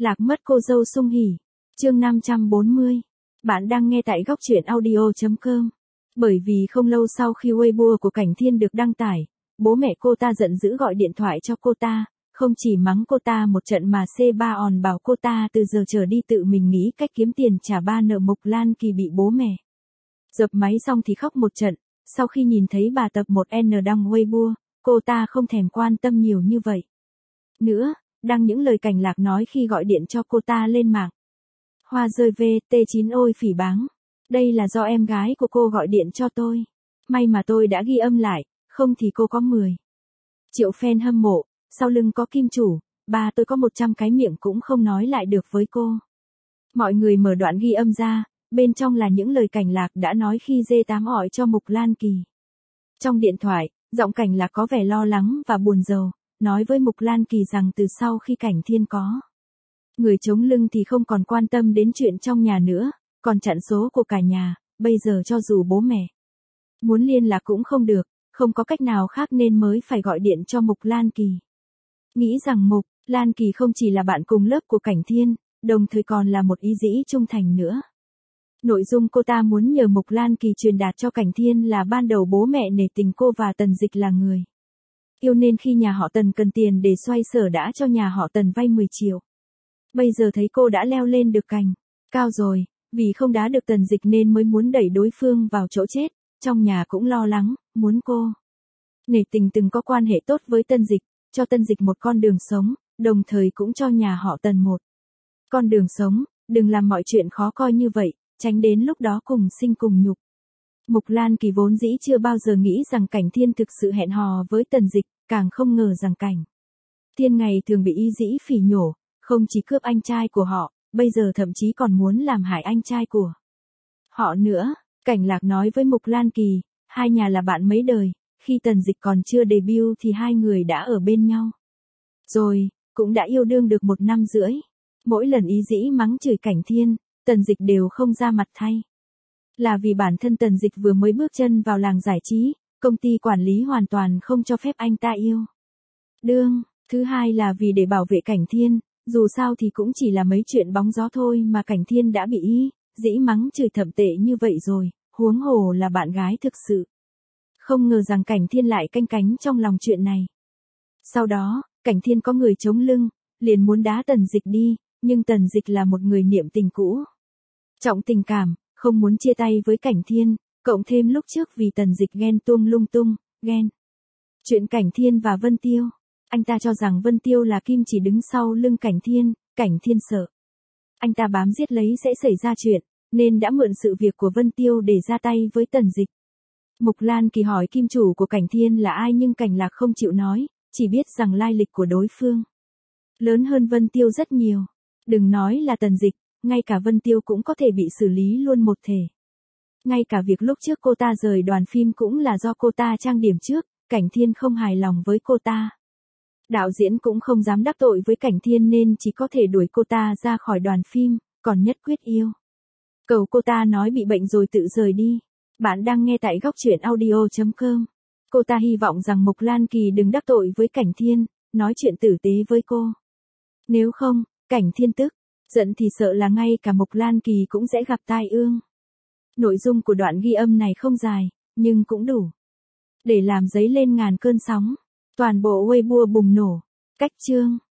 Lạc mất cô dâu Sung Hỉ. Chương 540. Bạn đang nghe tại góc truyện audio.com. Bởi vì không lâu sau khi Weibo của Cảnh Thiên được đăng tải, bố mẹ cô ta giận dữ gọi điện thoại cho cô ta, không chỉ mắng cô ta một trận mà C3 bảo cô ta từ giờ trở đi tự mình nghĩ cách kiếm tiền trả ba nợ Mộc Lan Kỳ bị bố mẹ dập máy xong thì khóc một trận. Sau khi nhìn thấy bà tập 1N đăng Weibo, cô ta không thèm quan tâm nhiều như vậy nữa, đăng những lời Cảnh Lạc nói khi gọi điện cho cô ta lên mạng. Hoa rơi VT9 ôi phỉ báng. Đây là do em gái của cô gọi điện cho tôi. May mà tôi đã ghi âm lại, không thì cô có 10 triệu fan hâm mộ, sau lưng có kim chủ, ba tôi có 100 cái miệng cũng không nói lại được với cô. Mọi người mở đoạn ghi âm ra, bên trong là những lời Cảnh Lạc đã nói khi D8 ỏi cho Mộc Lan Kỳ. Trong điện thoại, giọng Cảnh Lạc có vẻ lo lắng và buồn rầu, nói với Mộc Lan Kỳ rằng từ sau khi Cảnh Thiên có người chống lưng thì không còn quan tâm đến chuyện trong nhà nữa, còn chặn số của cả nhà, bây giờ cho dù bố mẹ muốn liên lạc cũng không được, không có cách nào khác nên mới phải gọi điện cho Mộc Lan Kỳ. Nghĩ rằng Mộc Lan Kỳ không chỉ là bạn cùng lớp của Cảnh Thiên, đồng thời còn là một ý dĩ trung thành nữa. Nội dung cô ta muốn nhờ Mộc Lan Kỳ truyền đạt cho Cảnh Thiên là ban đầu bố mẹ nể tình cô và Tần Dịch là người yêu nên khi nhà họ Tần cần tiền để xoay sở đã cho nhà họ Tần vay 10 triệu. Bây giờ thấy cô đã leo lên được cành cao rồi, vì không đá được Tần Dịch nên mới muốn đẩy đối phương vào chỗ chết, trong nhà cũng lo lắng, muốn cô nể tình từng có quan hệ tốt với Tần Dịch, cho Tần Dịch một con đường sống, đồng thời cũng cho nhà họ Tần một con đường sống, đừng làm mọi chuyện khó coi như vậy, tránh đến lúc đó cùng sinh cùng nhục. Mộc Lan Kỳ vốn dĩ chưa bao giờ nghĩ rằng Cảnh Thiên thực sự hẹn hò với Tần Dịch, càng không ngờ rằng Cảnh Thiên ngày thường bị ý dĩ phỉ nhổ, không chỉ cướp anh trai của họ, bây giờ thậm chí còn muốn làm hại anh trai của họ nữa. Cảnh Lạc nói với Mộc Lan Kỳ, hai nhà là bạn mấy đời, khi Tần Dịch còn chưa debut thì hai người đã ở bên nhau rồi, cũng đã yêu đương được 1 năm rưỡi. Mỗi lần ý dĩ mắng chửi Cảnh Thiên, Tần Dịch đều không ra mặt thay. Là vì bản thân Tần Dịch vừa mới bước chân vào làng giải trí, công ty quản lý hoàn toàn không cho phép anh ta yêu đương. Thứ hai là vì để bảo vệ Cảnh Thiên, dù sao thì cũng chỉ là mấy chuyện bóng gió thôi mà Cảnh Thiên đã bị ý dĩ mắng chửi thậm tệ như vậy rồi, huống hồ là bạn gái thực sự. Không ngờ rằng Cảnh Thiên lại canh cánh trong lòng chuyện này. Sau đó, Cảnh Thiên có người chống lưng, liền muốn đá Tần Dịch đi, nhưng Tần Dịch là một người niệm tình cũ, trọng tình cảm, không muốn chia tay với Cảnh Thiên, cộng thêm lúc trước vì Tần Dịch ghen tuông lung tung, ghen chuyện Cảnh Thiên và Vân Tiêu. Anh ta cho rằng Vân Tiêu là kim chỉ đứng sau lưng Cảnh Thiên sợ anh ta bám giết lấy sẽ xảy ra chuyện, nên đã mượn sự việc của Vân Tiêu để ra tay với Tần Dịch. Mộc Lan Kỳ hỏi kim chủ của Cảnh Thiên là ai nhưng Cảnh Lạc không chịu nói, chỉ biết rằng lai lịch của đối phương lớn hơn Vân Tiêu rất nhiều. Đừng nói là Tần Dịch, ngay cả Vân Tiêu cũng có thể bị xử lý luôn một thể. Ngay cả việc lúc trước cô ta rời đoàn phim cũng là do cô ta trang điểm trước, Cảnh Thiên không hài lòng với cô ta. Đạo diễn cũng không dám đắc tội với Cảnh Thiên nên chỉ có thể đuổi cô ta ra khỏi đoàn phim, còn nhất quyết yêu cầu cô ta nói bị bệnh rồi tự rời đi. Bạn đang nghe tại góc truyện audio.com. Cô ta hy vọng rằng Mộc Lan Kỳ đừng đắc tội với Cảnh Thiên, nói chuyện tử tế với cô. Nếu không, Cảnh Thiên tức giận thì sợ là ngay cả Mộc Lan Kỳ cũng sẽ gặp tai ương. Nội dung của đoạn ghi âm này không dài, nhưng cũng đủ để làm dấy lên ngàn cơn sóng. Toàn bộ Weibo bùng nổ. Cách chương